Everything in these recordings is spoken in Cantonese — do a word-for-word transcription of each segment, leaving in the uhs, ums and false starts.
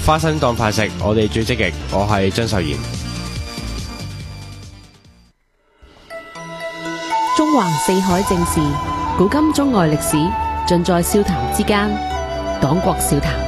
花生當飯食，我哋最積極。我係張秀賢。 中橫四海正事，古今中外歷史，盡在笑談之間。黨國笑談。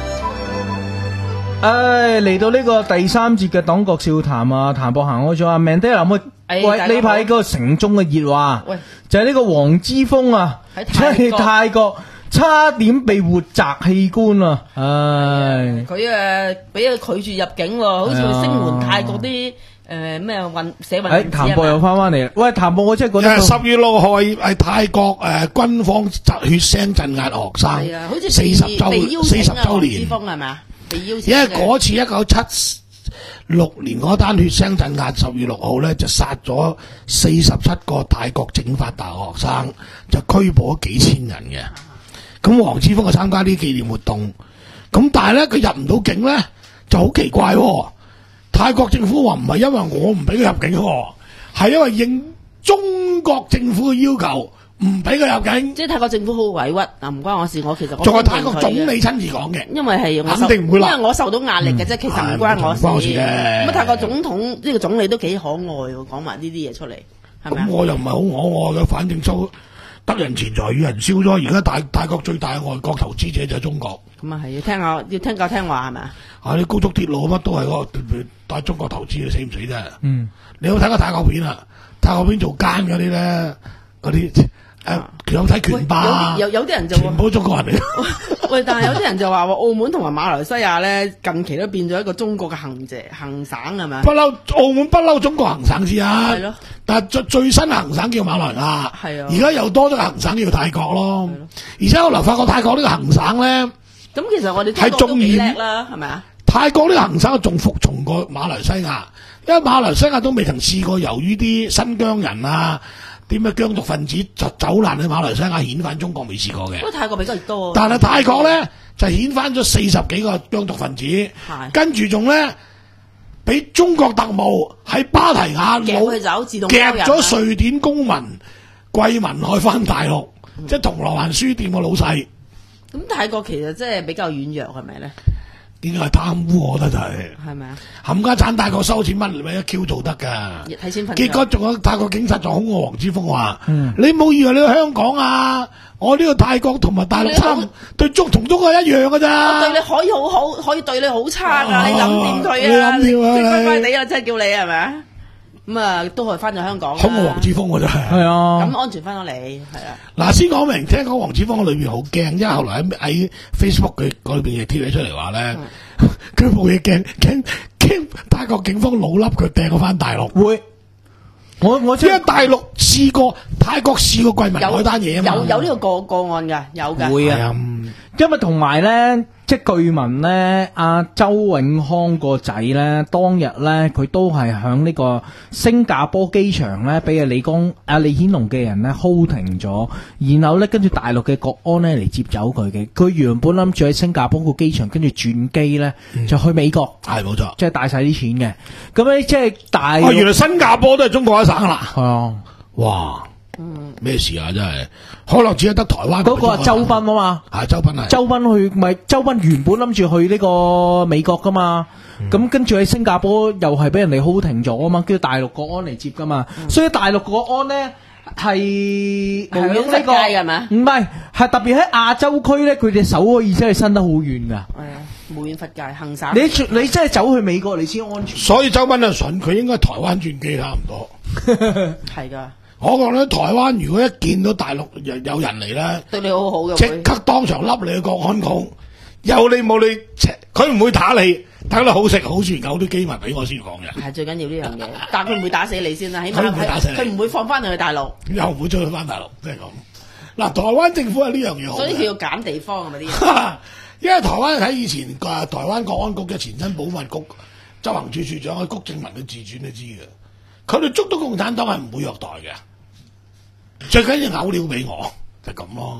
唉，嚟到呢個第三節嘅黨國笑談啊，譚博行開咗啊，Mandela 冇喂呢排嗰個城中嘅熱話，就係呢個黃之鋒啊，喺泰國差點被活摘器官啊！唉， 佢誒俾佢拒絕入境喎，好似聲援泰國啲誒咩運社運。 誒，譚博又翻翻嚟，喂，譚博我真係覺得十月六號係泰國誒軍方血腥鎮壓學生，四十周四十周年。 之鋒係咪？被邀請。 因為嗰次一九七六年嗰單血腥鎮壓，十月六號咧就殺咗四十七個泰國政法大學生，就拘捕咗幾千人嘅。咁黃之鋒就參加啲紀念活動，咁但係咧佢入唔到境咧就好奇怪喎。泰國政府話唔係因為我唔俾佢入境，係因為應中國政府嘅要求唔俾佢入境。 即係泰國政府好委屈啊！唔關我事，我其實我仲係泰國總理親自講嘅， 因為係我肯定唔會啦， 因為我受到壓力嘅啫，其實唔關我事。 關我事嘅。 咁泰國總統呢個總理都幾可愛喎，講埋呢啲嘢出嚟，係咪？ 咁我又唔係好可愛嘅，反正收得人錢財與人消咗。而家泰泰國最大嘅外國投資者就係中國。 咁啊係要聽下，要聽教聽話係咪啊？ 啊！啲高速鐵路乜都係嗰個帶中國投資，你死唔死啫？ 嗯， 你有睇過泰國片啊？泰國片做奸嗰啲咧，嗰啲誒有睇拳霸， 有有啲人就全部中國人嚟。 喂，但係有啲人就話喎，澳門同埋馬來西亞咧，近期都變咗一個中國嘅行者行省係咪？ 不嬲，澳門不嬲中國行省先啊。 係咯。 但係最最新行省叫馬來亞。 係啊。而家又多咗個行省叫泰國咯。而且後來發覺泰國呢個行省咧。 咁其實我哋係仲幾叻啦，係咪啊？ 泰國呢個行省仲服從過馬來西亞，因為馬來西亞都未曾試過由於啲新疆人啊、啲咩疆獨分子就走難去馬來西亞遣返中國，未試過嘅。 不過泰國比較多。 但係泰國咧就遣返咗四十幾個疆獨分子，跟住仲咧俾中國特務喺芭提雅夾佢走，自動夾咗瑞典公民桂民海翻大陸，嗯、即係銅鑼灣書店個老細。 咁泰國其實即係比較軟弱係咪咧？ 應該係貪污，我覺得就係。係咪啊？冚家產泰國收錢乜咪一 Q 做得㗎。 睇錢份。 結果仲有泰國警察仲恐嚇黃之鋒話： 嗯、 你冇以為你去香港啊？我呢個泰國同埋大陸差唔對中同中國一樣㗎咋。 我對你可以好好，可以對你好差㗎、啊，你諗掂佢啊？ 你諗掂啊？ 你乖乖地啊，真係叫你係咪啊？咁啊，都可以翻咗香港。 恐嚇黃之鋒㗎真係。 係啊。 咁安全翻咗嚟，係啊。嗱， 先講明，聽講黃之鋒喺裏面好驚，因為後來喺喺 Facebook 佢嗰邊嘅貼起出嚟話咧，佢冇嘢驚，驚驚泰國警方老笠佢掟我翻大陸。 會，我我因為大陸試過，泰國試過桂民海單嘢啊嘛。 有有呢個個個案㗎，有㗎。 會啊，因為同埋咧。即係據聞咧，阿周永康個仔咧，當日咧佢都係響呢個新加坡機場咧，俾阿李光、阿李顯龍嘅人咧 hold 停咗，然後咧跟住大陸嘅國安咧嚟接走佢嘅。佢原本諗住喺新加坡個機場跟住轉機咧，嗯、就去美國， 係冇錯， 即係帶晒啲錢嘅。咁咧即係大、 啊，原來新加坡都係中國一省啦。 係啊， 哇！咩事啊？真係可能只係得台灣嗰個係周斌啊嘛， 係周斌係周斌去咪周斌原本諗住去呢個美國噶嘛，咁、嗯、跟住喺新加坡又係俾人哋 hold 停咗啊嘛，跟住大陸國安嚟接噶嘛，嗯、所以大陸國安咧係無遠弗屆係咪？ 唔係，係特別喺亞洲區咧，佢隻手可以真係伸得好遠噶。係啊， 無遠弗屆行省。 你你真係走去美國你先安全。 所以周斌啊筍，佢應該台灣轉機差唔多。 係㗎。 我覺得台灣如果一見到大陸有有人嚟咧， 對你好好嘅， 即刻當場笠你個國安控，有你冇你，佢唔會打你，等你好食好住，有啲機密俾我先講嘅。 係最緊要呢樣嘢，但係佢唔會打死你先啦，起碼佢唔會打死你， 佢唔會放翻你去大陸， 又唔會將佢翻大陸，即係咁。嗱，台灣政府係呢樣嘢好， 所以佢要揀地方係咪啲嘢？ 因為台灣喺以前啊，台灣國安局嘅前身保密局執行處處長喺谷正文嘅自傳都知嘅，佢哋捉到共產黨係唔會虐待嘅。最緊要嘔料俾我，就咁、是、咯。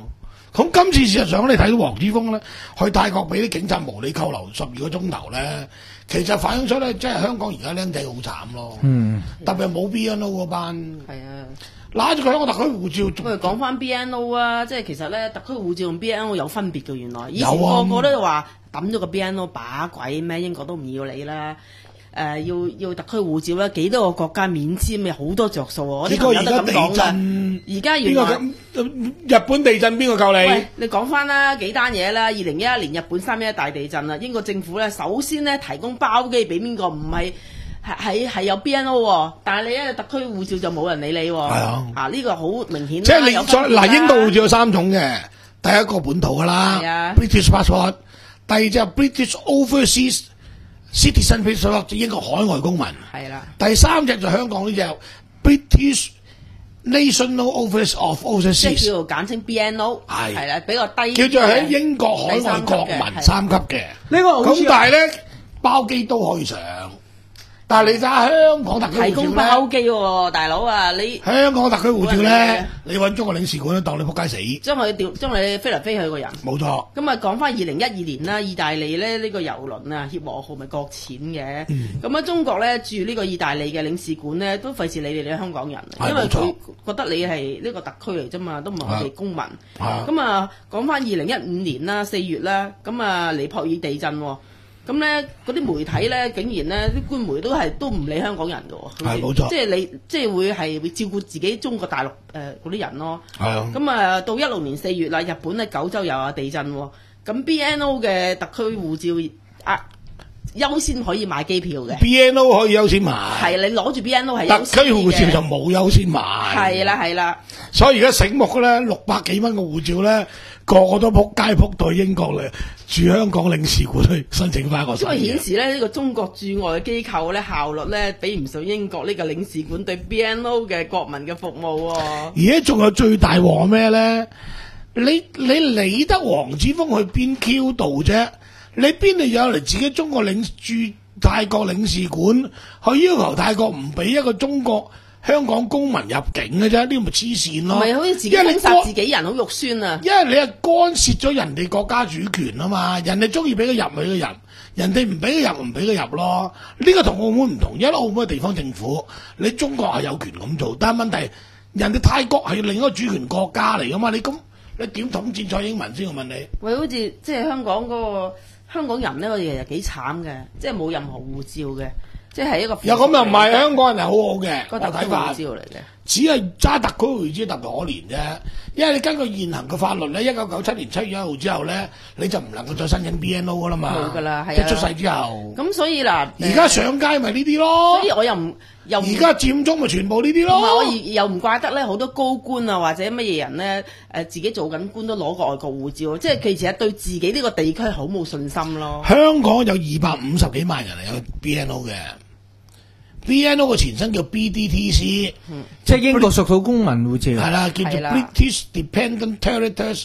咁今次事實上你睇到黃之鋒咧，去泰國俾啲警察無理扣留十二個鐘頭咧，其實反映出咧，即係香港而家僆仔好慘咯。嗯，特別係冇 B N O 嗰班。 係啊。 攞住佢香港特區護照， 不如講翻 B N O 啊，即係其實咧特區護照同 B N O 有分別嘅，原來以前啊個個都話抌咗個 B N O 把鬼咩，英國都唔要你啦。誒、呃、要要特區護照咧，幾多個國家免簽嘅好多着數喎。我啲朋友都咁講㗎。而家原來日本地震邊個救你？ 喂，你講翻啦幾單嘢啦。二零一一年日本三一一大地震啦，英國政府咧首先咧提供包機俾邊個？唔係係係有 B N O 喎，但係你咧特區護照就冇人理你喎。係啊，啊呢、呢個好明顯。 即係你嗱英國護照有三種嘅，第一個本土㗎啦、啊、，British passport， 第二就 British overseas citizen passport， 英國海外公民。係啦。第三隻就香港呢隻 British National Office of Overseas， 即係叫做簡稱 B N O， 係係啦，比較低。 叫做喺英國海外國民三級嘅。 呢個咁但係咧包機都可以上。但係你睇下香港特區護照咧， 提供包機喎，大佬啊！你香港特區護照咧，你揾中國領事館都當你仆街死， 將佢調將你飛嚟飛去個人。 冇錯。咁啊，講翻二零一二年啦，意大利咧呢、呢個郵輪啊，協和號咪擱淺嘅。咁啊、嗯，中國咧駐呢個意大利嘅領事館咧，都費事理你哋香港人，因為佢覺得你係呢個特區嚟啫嘛，都唔係我哋公民。咁啊，講翻二零一五年啦，四月啦，咁啊尼泊爾地震喎。咁咧，嗰啲媒體咧，竟然咧啲官媒都係都唔理香港人嘅喎， 係冇錯， 即係你即係會係會照顧自己中國大陸誒嗰啲人咯。係啊。咁啊，到一六年四月啦，日本咧九州又有地震喎，咁 B N O 嘅特區護照啊優先可以買機票嘅。 B N O 可以優先買。係你攞住 B N O 係特區護照就冇優先買。 係啦係啦。 所以而家醒目嘅咧，六百幾蚊嘅護照咧，個個都撲街撲到英國嚟。駐香港領事館去申請翻個新嘅， 因為顯示咧呢、呢個中國駐外嘅機構咧效率咧比唔上英國呢個領事館對 B N O 嘅國民嘅服務喎、哦。 而家仲有最大鑊咩咧？你你理得黃之鋒去邊 Q 度啫？你邊度有嚟自己中國領駐泰國領事館去要求泰國唔俾一個中國香港公民入境嘅啫？呢個咪黐線咯！ 唔係好似自己封殺自己人，好肉酸啊！ 因為你係干涉咗人哋國家主權啊嘛，人哋中意俾佢入咪佢入，人哋唔俾佢入唔俾佢入咯。呢、這個同澳門唔同，因為澳門嘅地方政府，你中國係有權咁做，但係問題人哋泰國係另一個主權國家嚟噶嘛？你咁你點統戰蔡英文先？我問你。喂， 好似即係香港嗰、那個香港人咧，我哋其實幾慘嘅，即係冇任何護照嘅。即係一個又咁又唔係，香港人係好好嘅， 個特區護照嚟嘅， 只係揸特區護照特別可憐啫。因為你根據現行嘅法律咧，一九九七年七月一號之後咧，你就唔能夠再申請 B N O 噶啦嘛。 冇噶啦，係啊。 即係出世之後。 咁所以嗱， 而家上街咪呢啲咯。 所以我又唔又而家佔中咪全部呢啲咯。 我又唔怪得咧，好多高官啊或者乜嘢人咧，誒自己做緊官都攞個外國護照，即係其實係對自己呢個地區好冇信心咯。 香港有二百五十幾萬人係有 B N O 嘅。B N O 嘅前身叫 B D T C，、嗯、 即係英國屬土公民護照， 係啦，叫做 British Dependent Territories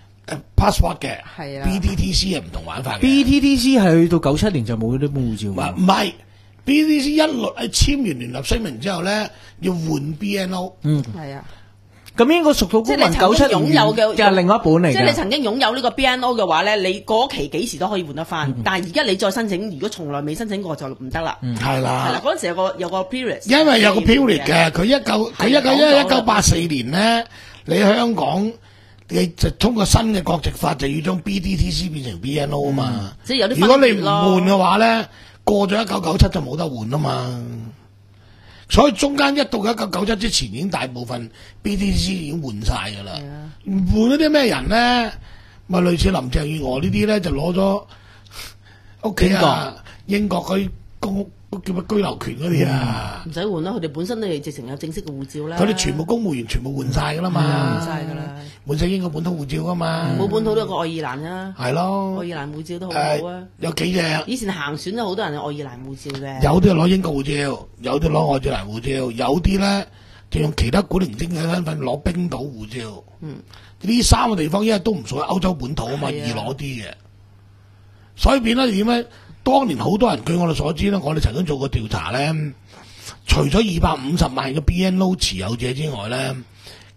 Passport 嘅。係啦 ，B D T C 係唔同玩法嘅。 B D T C 係去到九七年就冇呢本護照嘛？ 唔係 ，B D T C 一律喺簽完聯合聲明之後咧，要換 B N O。 嗯，係啊。咁英國屬土公民九七年擁有嘅就係另外一本嚟嘅。 即係你曾經擁有呢個 B N O 嘅話咧，你過期幾時都可以換得翻。嗯、但係而家你再申請，如果從來未申請過就唔得啦。係啦、嗯，係啦，嗰陣時有個有個 period。 因為有個 period 嘅，佢一九佢一九一一九八四年咧，你香港你就通過新嘅國籍法，就要將 B D T C 變成 B N O 啊嘛。嗯、即係有啲。如果你唔換嘅話咧，過咗一九九七就冇得換啊嘛。所以中間一到一九九七之前，已經大部分 B D T C 已經換晒噶啦。換嗰啲咩人咧？咪類似林鄭月娥呢啲咧，就攞咗屋企啊，英國嗰啲公叫乜居留權嗰啲啊。唔使換啦，佢哋本身都係直情有正式嘅護照啦。佢哋全部公務員全部換晒噶啦嘛，換晒噶啦，換晒英國本土護照噶嘛。冇本土都有個愛爾蘭啊。係咯，愛爾蘭護照都好好啊。有幾隻？以前行選都好多人有愛爾蘭護照嘅。有啲攞英國護照，有啲攞愛爾蘭護照，有啲咧就用其他古靈精嘅身份攞冰島護照。嗯，呢三個地方因為都唔屬於歐洲本土啊嘛，易攞啲嘅。所以變咗點咧？當年好多人據我哋所知咧，我哋曾經做過調查咧，除咗二百五十萬嘅 B N O 持有者之外咧，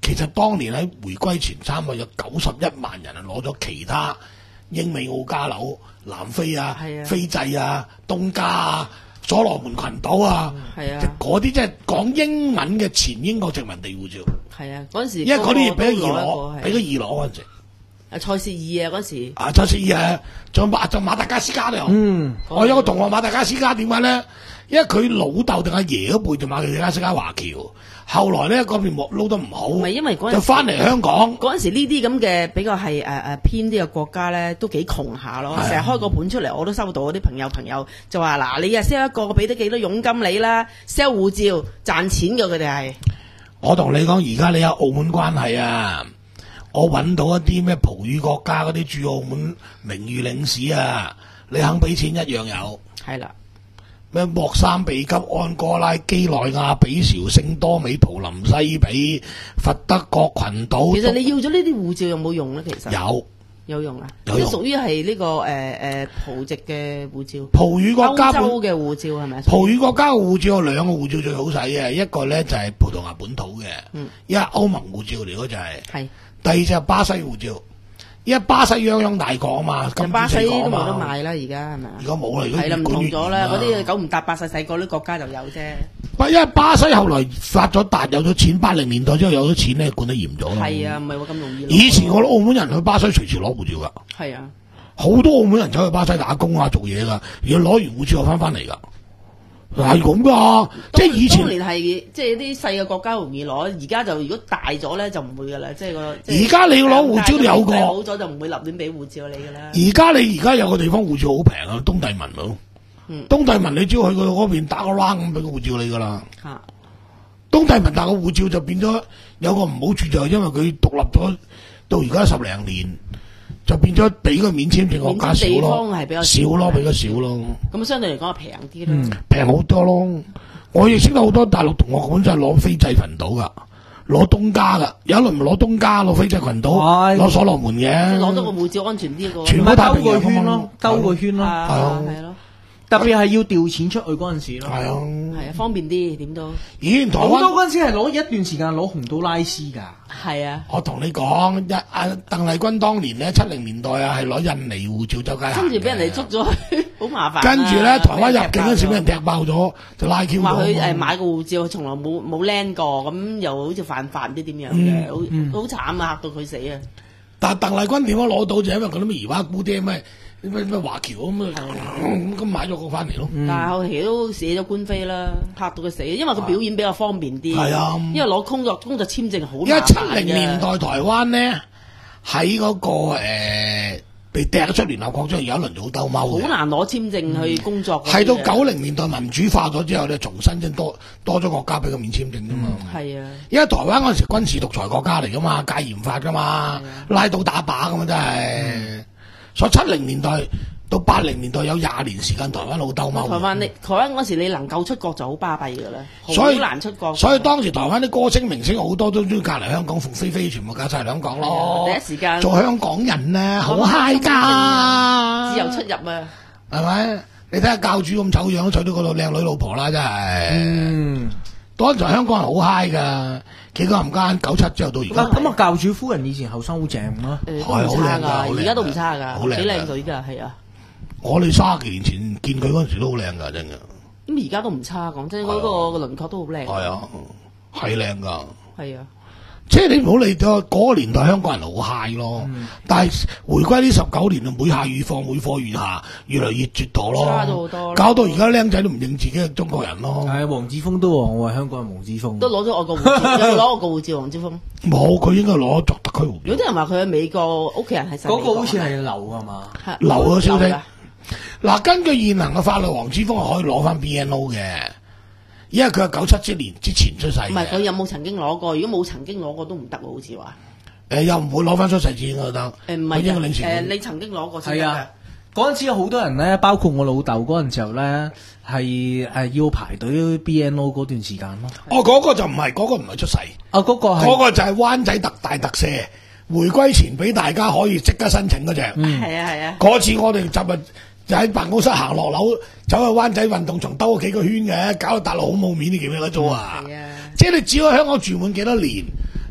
其實當年喺回歸前差唔多有九十一萬人係攞咗其他英美澳加紐、南非啊、 係啊斐濟啊、東加啊、所羅門群島啊， 係啊即係嗰啲即係講英文嘅前英國殖民地護照。 係啊，嗰陣時因為嗰啲嘢俾咗個個都二攞，俾咗二攞嗰陣時。 啊塞舌爾啊嗰時， 啊，塞舌爾啊，仲有馬仲馬達加斯加都有。 嗯， 我有個同學馬達加斯加點解咧？因為佢老豆定阿爺嗰輩就馬達加斯加華僑，後來咧嗰邊撈得唔好， 唔係因為嗰陣時就翻嚟香港。 嗰陣時呢啲咁嘅比較係誒誒偏啲嘅國家咧，都幾窮下咯。 係啊成日開個盤出嚟，我都收到嗰啲朋友朋友就話嗱，你啊 sell 一個，我俾得幾多佣金你啦，sell 護照賺錢嘅佢哋係。 我同你講，而家你有澳門關係啊，我揾到一啲咩葡語國家嗰啲駐澳門名譽領事啊，你肯俾錢一樣有。 係啦， 咩莫桑比吉、安哥拉、基內亞、比紹、聖多美、圖林西比、佛德國群島。 其實你要咗呢啲護照有冇用咧？其實有有用啊， 有用即係屬於係呢個誒誒葡籍嘅護照， 葡語國家本歐洲嘅護照係咪？ 葡語國家嘅護照有兩個護照最好使嘅，一個咧就係葡萄牙本土嘅， 嗯因為歐盟護照嚟嗰就係、 係第二就係巴西護照，因為巴西泱泱大國啊嘛，金巴西都冇四國啊嘛得賣啦，而家係咪啊而？家冇啦，而家係啦，唔越管越同咗啦， 嚴嗰啲九唔搭八細細個啲國家就有啫。 不因為巴西後來發咗達，有咗錢，八零年代之後有咗錢咧，管得嚴咗啦。 係啊，唔係話咁容易攞。 以前我哋澳門人去巴西隨時攞護照噶， 係啊， 好多澳門人走去巴西打工啊，做嘢噶，如果攞完護照又翻翻嚟噶，係咁噶。即係以前當年係即係啲細嘅國家容易攞，而家就如果大咗咧就唔會噶啦，即係個。 而家你要攞護照都有個好咗就唔會立亂俾護照你噶啦。 而家你而家有個地方護照好平啊，東帝汶咯。 嗯東帝汶你只要去佢嗰邊打個 round 咁俾個護照你噶啦。 嚇東帝汶打個護照就變咗有個唔好處就係因為佢獨立咗到而家十零年，就變咗俾個免簽證國家少免簽地咯方係比較，少少咯，比較少咯， 咁相對嚟講係平啲嗯啦。 平好多咯。我亦識得好多大陸同學本身係攞斐濟群島噶，攞東加噶，有一輪咪攞東加，攞斐濟群島， 係攞所羅門即係嘅， 攞到個護照安全啲個。 全部咪兜太平洋個圈咯，兜個圈咯， 啊係啊係咯， 特別係要調錢出去嗰陣時咯。 係啊。 係啊，方便啲點都以前台好多灣， 嗰陣時係攞一段時間攞洪都拉斯㗎。 係啊。 我同你講，一阿鄧麗君當年咧七零年代啊，係攞印尼護照周街行嘅， 跟住俾人哋捉咗去，好麻煩啊。 跟住咧，台灣入境嗰時俾人踢爆咗，就拉 Q 咗。 話佢誒買個護照，從來冇冇 land 過，咁又好似犯法唔知點樣嘅，好好慘啊，嚇到佢死啊！ 但係鄧麗君點樣攞到就係因為嗰啲咩姨媽姑爹咩咩咩華僑咁啊，咁咁買咗個翻嚟咯。 但係後期都寫咗官非啦，嚇到佢死，因為佢表演比較方便啲。 係啊因為攞工作工作簽證好麻煩嘅。 因為七零年代台灣咧喺嗰個誒被掟咗出聯合國之後，有一輪就好兜踎好嘅。 難攞簽證去工作嗰啲嘅。 係到九零年代民主化咗之後咧，重新先多多咗國家俾佢免簽證啫嘛。 係啊， 因為台灣嗰陣時軍事獨裁國家嚟噶嘛，戒嚴法噶嘛，拉到打靶噶嘛，真係。所以七零年代到八零年代有廿年時間，台灣好兜踎。 台灣你台灣嗰時你能夠出國就好巴閉㗎啦，好所以難出國。 所以當時台灣啲歌星明星好多都中意嫁嚟香港，鳳飛飛全部嫁晒嚟香港咯。 第一時間做香港人咧，好嗨㗎， 自由出入啊！ 係咪？你睇下教主咁醜樣，都娶到個靚女老婆啦，真係。 嗯， 當時香港人好嗨㗎，幾個冚家九七之後到而家。 咁啊，教主夫人以前後生好正啦。 誒係都唔差㗎， 好靚㗎好靚㗎而家都唔差㗎， 好靚㗎幾靚女㗎，係啊。 我哋卅幾年前見佢嗰陣時都好靚㗎，真㗎。 咁而家都唔差，講真，嗰個個輪廓都好靚。 係啊，係靚㗎。 係啊， 即係你唔好理到嗰個年代香港人好嗨咯，但係回歸呢十九年啊，每下愈況，每況愈下，越嚟越絕墮咯， 差咗好多咯搞到而家僆仔都唔認自己係中國人咯。 係黃之鋒都話我係香港人，黃之鋒都攞咗我個護照，有冇攞我個護照？黃之鋒， 冇，佢應該攞作特區護照。 有啲人話佢喺美國，屋企人係嗰個好似係流係嘛？ 係留咗消息流㗎嗱，根據現行嘅法律，黃之鋒係可以攞翻 B N O 嘅，因為佢係九七之年之前出世唔係佢嘅。 有冇曾經攞過？如果冇曾經攞過都唔得喎，好似話。 誒又唔會攞翻出世紙我覺得。 誒唔係佢應該領誒， 錢。 你曾經攞過先得係啊，嗰陣時有好多人咧，包括我老豆嗰陣時候咧，係誒要排隊 B N O 嗰段時間咯。 哦，嗰個就唔係，嗰個唔係出世， 啊，嗰個係嗰個就係灣仔特大特赦，回歸前俾大家可以即刻申請嗰只。 係啊係啊， 嗰次我哋就日就喺辦公室行落樓，走去灣仔運動場兜咗幾個圈嘅，搞到大陸好冇面，你記唔記得咗啊？ 係啊， 即係你只要喺香港住滿幾多年，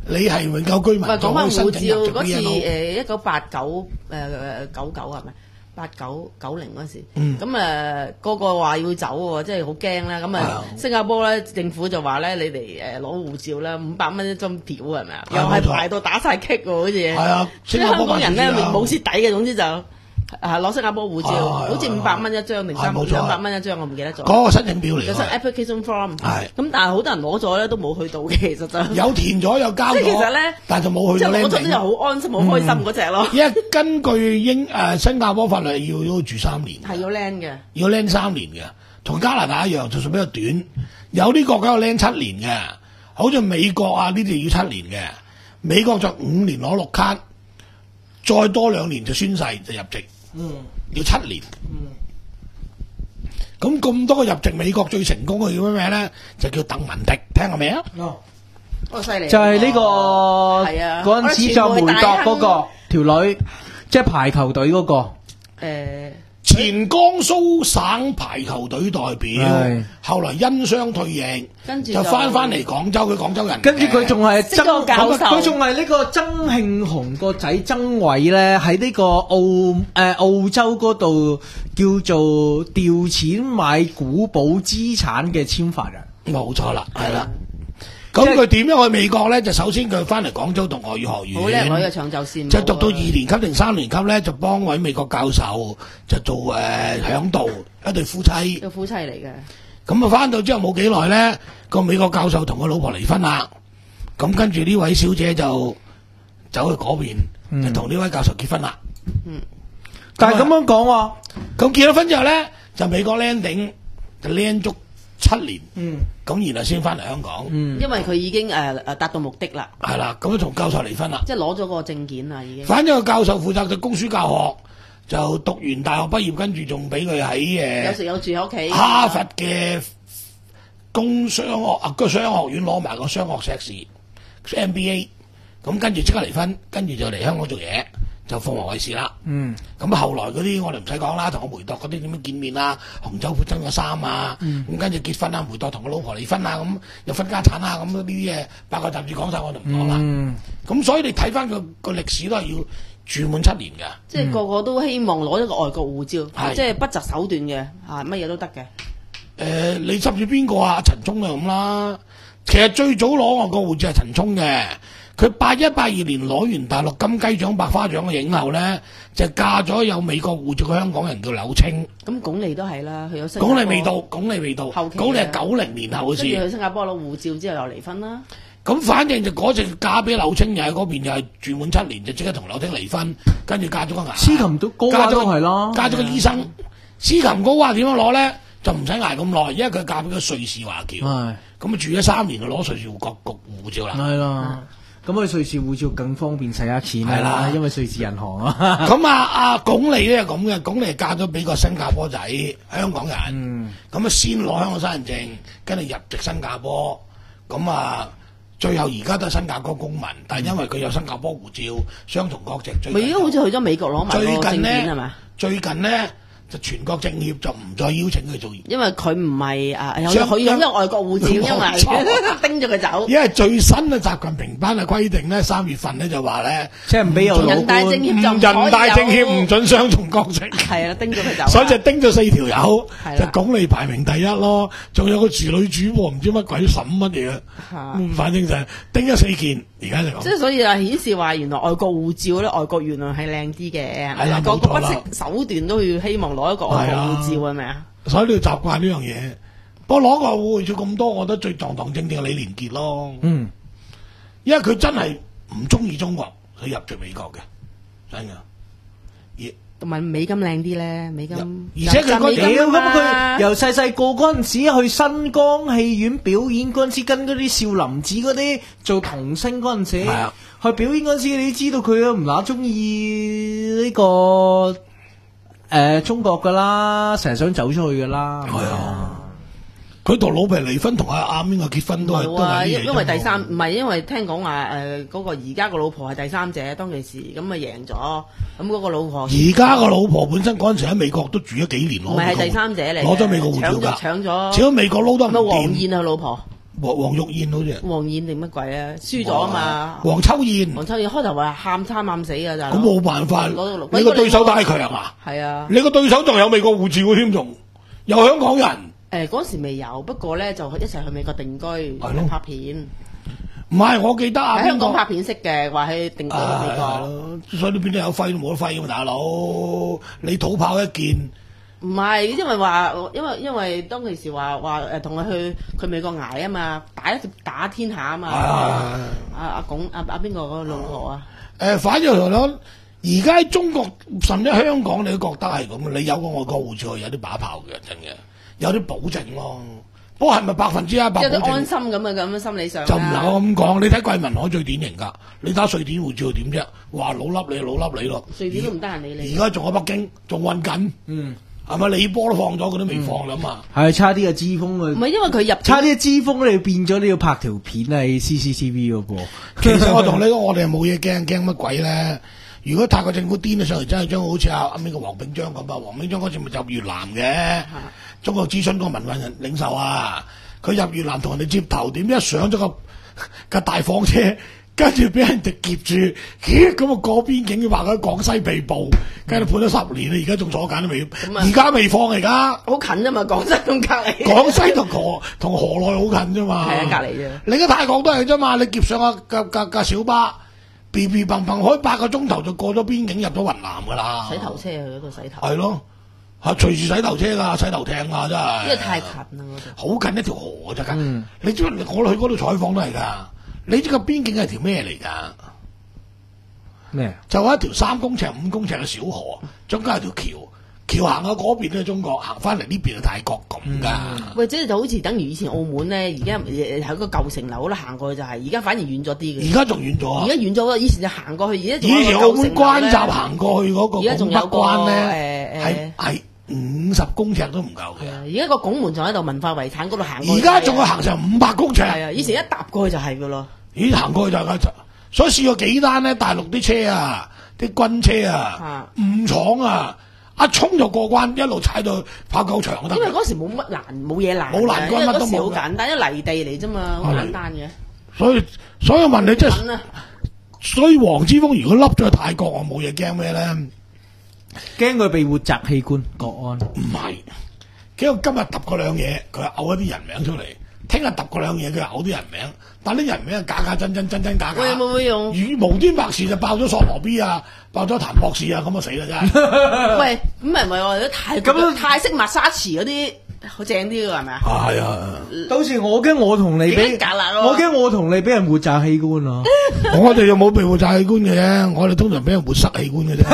你係永久居民， 唔係講翻護照嗰次誒誒一九八九誒九九係咪？八九九零嗰時，咁誒個個話要走喎，即係好驚啦。咁啊，新加坡咧政府就話咧，你哋誒攞護照咧，五百蚊一張條係咪啊？又係排到打晒棘喎，好似。係啊， 所以香港人咧冇蝕底嘅，總之就啊攞新加坡護照，好似五百蚊一張定三兩百蚊一張，我唔記得咗。 嗰個申請表嚟嘅。 其實 application form 係。 咁但係好多人攞咗咧都冇去到嘅，其實就有填咗有交咗， 即係其實咧， 但係就冇去到 landing。 即係攞咗之後好安心、好開心嗰只咯。 因為根據英誒新加坡法律要要住三年， 係要 land 嘅， 要 land 三年嘅，同加拿大一樣，就算比較短。有啲國家有 land 七年嘅，好似美國啊呢啲要七年嘅，美國就五年攞綠卡，再多兩年就宣誓就入籍。嗯，要七年。嗯，咁咁多個入籍美國最成功嘅叫咩名咧？就叫鄧文迪，聽過未啊？ 哦， 好犀利！ 就係呢個係啊， 嗰陣時就梅鐸嗰個條女，即係排球隊嗰個。 誒， 前江蘇省排球隊代表，後來因傷退役， 跟住就翻翻嚟廣州，佢廣州人。 跟住佢仲係曾教授， 佢仲係呢個曾慶紅個仔曾偉咧，喺呢個澳誒、呃、澳洲嗰度叫做調錢買古堡資產嘅簽發人。 冇錯啦，係啦。咁佢點樣去美國咧？就首先佢翻嚟廣州讀外語學院， 好叻，我嘅長袖善舞， 就讀到二年級定三年級咧，就幫位美國教授就做誒、呃、響導一對夫妻， 個夫妻嚟嘅。 咁啊翻到之後冇幾耐咧，個美國教授同個老婆離婚啦。咁跟住呢位小姐就走去嗰邊，嗯、就同呢位教授結婚啦。 嗯，但係咁樣講喎， 咁結咗婚之後咧，就美國 landing 就 land 足七年。嗯。咁然後先翻嚟香港， 嗯、因為佢已經誒誒達到目的啦。 係啦，咁同教授離婚啦， 即係攞咗個證件啦，已經。 反正個教授負責就供書教學，就讀完大學畢業，跟住仲俾佢喺誒有時有住喺屋企。 哈佛嘅工商學啊個商學院攞埋個商學碩士 M B A， 咁跟住即刻離婚，跟住就嚟香港做嘢。就鳳凰衛視啦，嗯，咁後來嗰啲我哋唔使講啦，同我梅鐸嗰啲點樣見面啊，紅酒褲爭咗衫啊，咁跟住結婚啊，梅鐸同個老婆離婚啊，咁又分家產啊，咁呢啲嘢八個雜誌講晒我就唔講啦，咁、嗯、所以你睇翻個個歷史都係要住滿七年嘅， 即係個個都希望攞一個外國護照， 嗯、 即係不擇手段嘅，啊乜嘢都得嘅。誒、 呃，你甚至邊個啊？陳聰就咁啦，其實最早攞外國護照係陳聰嘅。佢八一八二年攞完大陸金雞獎、百花獎嘅影后咧，就嫁咗有美國護照嘅香港人叫柳青。 咁鞏俐都係啦，佢有新加坡。 鞏俐未到，鞏俐未到。鞏俐係九零年後嘅事。 跟住去新加坡攞護照之後又離婚啦。 咁反正就嗰陣嫁俾柳青，又喺嗰邊又係住滿七年，就即刻同柳青離婚，跟住嫁咗個牙。 司琴都高娃都係咯， 嫁咗個醫生。司琴高娃點樣攞咧？就唔使捱咁耐，因為佢嫁俾個瑞士華僑。係。咁啊住咗三年就攞瑞士國局護照啦。 係啦。咁佢瑞士護照更方便使下錢啦，因為瑞士銀行啊。 咁啊，阿鞏俐咧係咁嘅，鞏俐嫁咗俾個新加坡仔，香港人。咁啊、嗯，先攞香港身份證，跟住入籍新加坡。咁啊，最後而家都係新加坡公民，但係因為佢有新加坡護照，雙重國籍。 咪而家好似去咗美國攞埋個證件係嘛？ 最近呢。就全國政協就唔再邀請佢做， 因為佢唔係啊，有佢有咗外國護照，因為叮咗佢走。 因為最新嘅習近平班嘅規定咧，三月份咧就話咧， 即係唔俾有老官， 人大政協就唔人大政協唔準雙重國籍。 係啊，叮咗佢走。 所以就叮咗四條友，就鞏俐排名第一咯。仲有個處女主播唔知乜鬼審乜嘢，反正就係叮咗四件。而家就咁。 即係所以啊，顯示話原來外國護照咧，外國原來係靚啲嘅，係啦，個個不惜手段都要希望攞一個外國護照係咪啊？ 所以你要習慣呢樣嘢。不過攞個護照咁多，我覺得最堂堂正正係李連杰咯。嗯，因為佢真係唔中意中國，佢入咗美國嘅，真噶。 同埋美金靚啲咧，美金。 而且佢嗰屌咁佢由細細個嗰陣時去新光戲院表演嗰陣時，跟嗰啲少林寺嗰啲做童星嗰陣時，啊、去表演嗰陣時，你知道佢都唔乸中意呢個誒、呃、中國噶啦，成日想走出去噶啦。係啊。 佢同老婆離婚，同阿阿邊個結婚都係都係因因為第三唔係因為聽講話誒嗰個而家個老婆係第三者，當其時咁啊贏咗，咁嗰個老婆而家個老婆本身嗰陣時喺美國都住咗幾年， 唔係係第三者嚟， 攞咗美國護照㗎， 搶咗搶咗美國撈得唔掂。 咩黃燕啊老婆？ 黃黃玉燕好似， 黃燕定乜鬼啊？輸咗啊嘛！ 黃秋燕， 黃秋燕開頭話喊餐喊死㗎咋。 咁冇辦法， 攞你個對手太強啊！ 係啊， 你個對手仲有美國護照嘅添，仲有香港人。 誒嗰時未有，不過咧就一齊去美國定居， 咯拍片。 唔係，我記得啊， 喺香港拍片識嘅，話去定居喺美國。 所以你邊度有揮都冇得揮㗎嘛，大佬！你土炮一件。 唔係，因為話，因為因為當其時話話誒同佢去去美國捱啊嘛，打一打天下啊嘛。阿阿鞏阿阿邊個嗰個老婆啊？ 誒，反正嚟講，而家喺中國甚至香港，你都覺得係咁。你有個外國護照，有啲把炮嘅，真嘅，有啲保證咯。不過係咪百分之一百保證？ 有啲安心咁嘅咁嘅心理上。 就唔能夠咁講。你睇桂民海最典型㗎，你打瑞典護照點啫？話老笠你老笠你咯。 瑞典都唔得閒理你。 而家仲喺北京，仲運緊。嗯。係咪李波都放咗，佢都未放啦嘛？ 係差啲嘅支風啊！ 唔係因為佢入差啲嘅支風，你變咗你要拍條片喺 C C T V 嗰個。 其實我同你講，我哋係冇嘢驚，驚乜鬼咧？如果泰國政府癲咗上嚟，真係將好似阿阿邊個黃炳章咁啊！黃炳章嗰次咪入越南嘅，中國諮詢嗰個民運人領袖啊，佢入越南同人哋接頭，點知上咗個架大房車。跟住俾人哋夾住，咁啊過邊境話佢廣西被捕，跟住判咗十年啦，而家仲坐緊都未，而家未放嚟㗎， 好近啫嘛，廣西咁隔離。 廣西同河同河內好近啫嘛， 係啊，隔離啫。 你而家泰國都係啫嘛，你夾上架架架小巴，嗶嗶嘭嘭開八個鐘頭就過咗邊境入咗雲南㗎啦。 洗頭車去嗰度洗頭。 係咯，係隨時洗頭車㗎，洗頭艇啊真係。 因為太近啦嗰度。 好近一條河啫㗎，嗯、你知唔知我去嗰度採訪都係㗎。你知個邊境係條咩嚟㗎？ 咩？ 就係一條三公尺、五公尺嘅小河，中間有條橋，橋行到嗰邊咧中國，行翻嚟呢邊係泰國咁㗎。 喂、嗯，即係就好似等於以前澳門咧，而家喺個舊城樓度行過去就係、是，而家反而遠咗啲嘅。 而家仲遠咗啊！ 而家遠咗，以前就行過去，而家以前澳門關閘行過去嗰個拱北關咧，係係五十公尺都唔夠嘅。 而家個拱門仲喺度，文化遺產嗰度行過去。 而家仲要行成五百公尺。 係啊，以前一搭過去就係㗎咯。 咦，行過去就係，所以試過幾單咧，大陸啲車啊，啲軍車啊，誤闖啊，一衝就過關，一路踩到跑狗場得。 因為嗰時冇乜難，冇嘢難， 冇難關乜都冇。 好簡單，因為泥地嚟啫嘛，好簡單嘅。 所以所以我問你即係，所以黃之鋒如果笠咗去泰國，我冇嘢驚咩咧？ 驚佢被活摘器官，國安唔係，驚佢今日揼嗰兩嘢，佢嘔一啲人名出嚟。聽日揼嗰兩嘢，佢嘔啲人名，但啲人名係假假真真真真假假。 喂，會唔會用？ 如無端白事就爆咗索羅 B 啊，爆咗譚博士啊，咁啊死啦真係。 喂，咁咪唔係話泰咁泰式抹沙池嗰啲好正啲㗎係咪啊？ 係啊， 到時我驚我同你俾，我驚我同你俾人活摘器官啊！ 我哋又冇被活摘器官嘅啫，我哋通常俾人活塞器官嘅啫。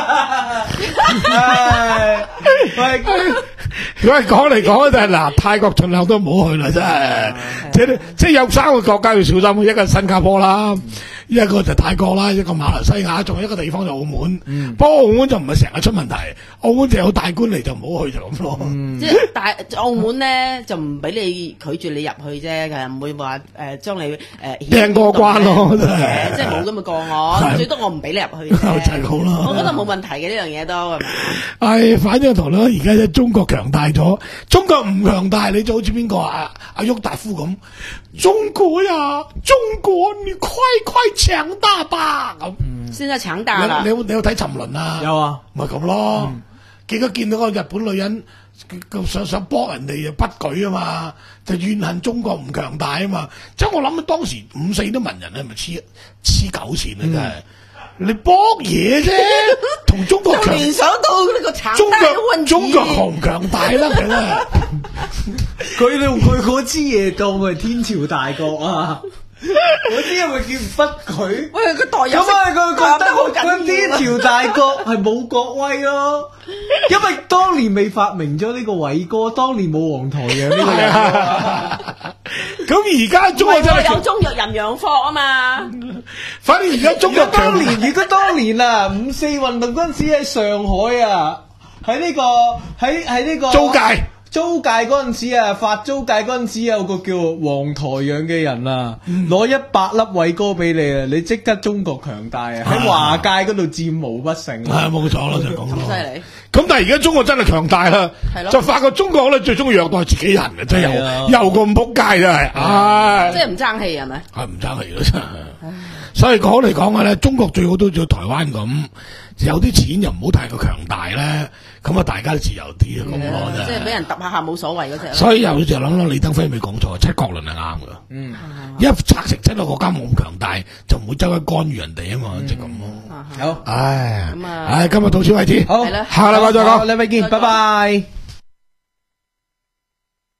喂。如果係講嚟講就係嗱，泰國盡量都唔好去啦，真係，即係即係有三個國家要小心，一個係新加坡啦，一個就泰國啦，一個馬來西亞，仲有一個地方就澳門。嗯、不過澳門就唔係成日出問題，澳門就有大官嚟就唔好去就咁咯。 嗯、即係大澳門咧就唔俾你拒絕你入去啫，佢唔會話誒將你誒掟過關咯，真係， 即係冇咁嘅個案，最多我唔俾你入去啫。 就係好啦， 我覺得冇問題嘅呢樣嘢都係嘛。 係，反正同咧而家即中國強大咗，中國唔強大，你就好似邊個啊？阿郁達夫咁，中國呀，中國你快快強大吧咁。 嗯，現在強大啦。 你有你有睇沉淪啊？ 有啊， 咪咁咯。結果見到個日本女人想想幫人哋不舉啊嘛，就怨恨中國唔強大啊嘛。即係我諗當時五四啲文人係咪黐黐狗線啊？真係。你搏嘢啫，同中國強聯想到呢個強中大嘅問題。 中國強唔強大啦？佢咧， 佢用佢嗰支嘢當佢係天朝大國啊！嗰支係咪叫不舉？ 喂，佢代入咁啊，佢覺得好緊要。 佢天朝大國係冇國威咯，因為當年未發明咗呢個偉哥，當年冇黃台嘅呢個人。 咁而家中國真係有中藥淫洋霍啊嘛！ 反正而家中國當年，如果當年啊，五四運動嗰陣時喺上海啊，喺呢個喺喺呢個租界租界嗰陣時啊，發租界嗰陣時有個叫黃台仰嘅人啊，攞一百粒偉哥俾你啊，你即刻中國強大啊！喺華界嗰度戰無不勝。 係冇錯啦，就講咁犀利。 咁但係而家中國真係強大啦，就發覺中國咧最中意虐待自己人嘅，真係又又咁仆街真係，唉！ 即係唔爭氣係咪？ 係唔爭氣咯真係。所以講嚟講嘅咧，中國最好都似台灣咁，有啲錢又唔好太過強大咧，咁啊大家都自由啲啊咁咯真係。 即係俾人揼下下冇所謂嗰隻。 所以有時諗諗李登輝未講錯，七國論係啱噶。嗯，一拆成七個國家冇咁強大，就唔會周圍干預人哋啊嘛，即係咁咯。 好， 唉， 咁啊， 唉，今日到此為止， 好， 係啦下禮拜再講，禮拜見，拜拜。